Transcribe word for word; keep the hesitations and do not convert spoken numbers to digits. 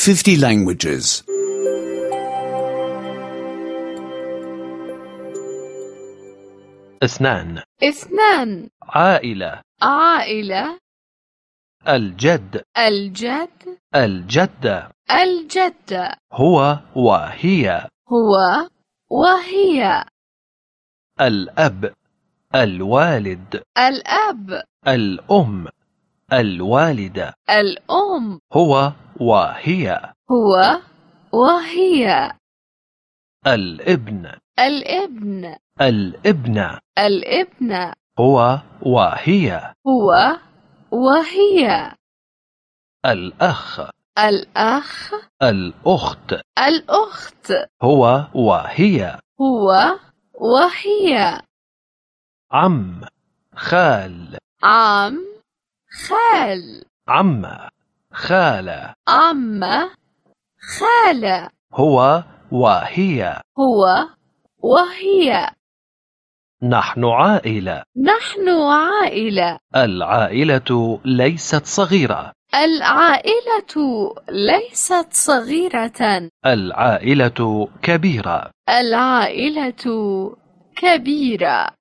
fifty languages. اثنان. اثنان. عائلة. عائلة. الجد. الجد. الجدة. الجدة. هو وهي. هو وهي. الأب. الوالد. الأب. الأم. الوالدة. الأم. هو وهي. هو وهي. الابن. الابن. الابنة. الابنة. هو وهي. هو وهي. الأخ. الأخ. الأخت. الأخت. هو وهي. هو وهي. عم. خال. عم. خال. عمة. خالة. عمة. خالة. هو وهي. هو وهي. نحن عائلة. نحن عائلة. العائلة ليست صغيرة. العائلة ليست صغيرة. العائلة كبيرة. العائلة كبيرة.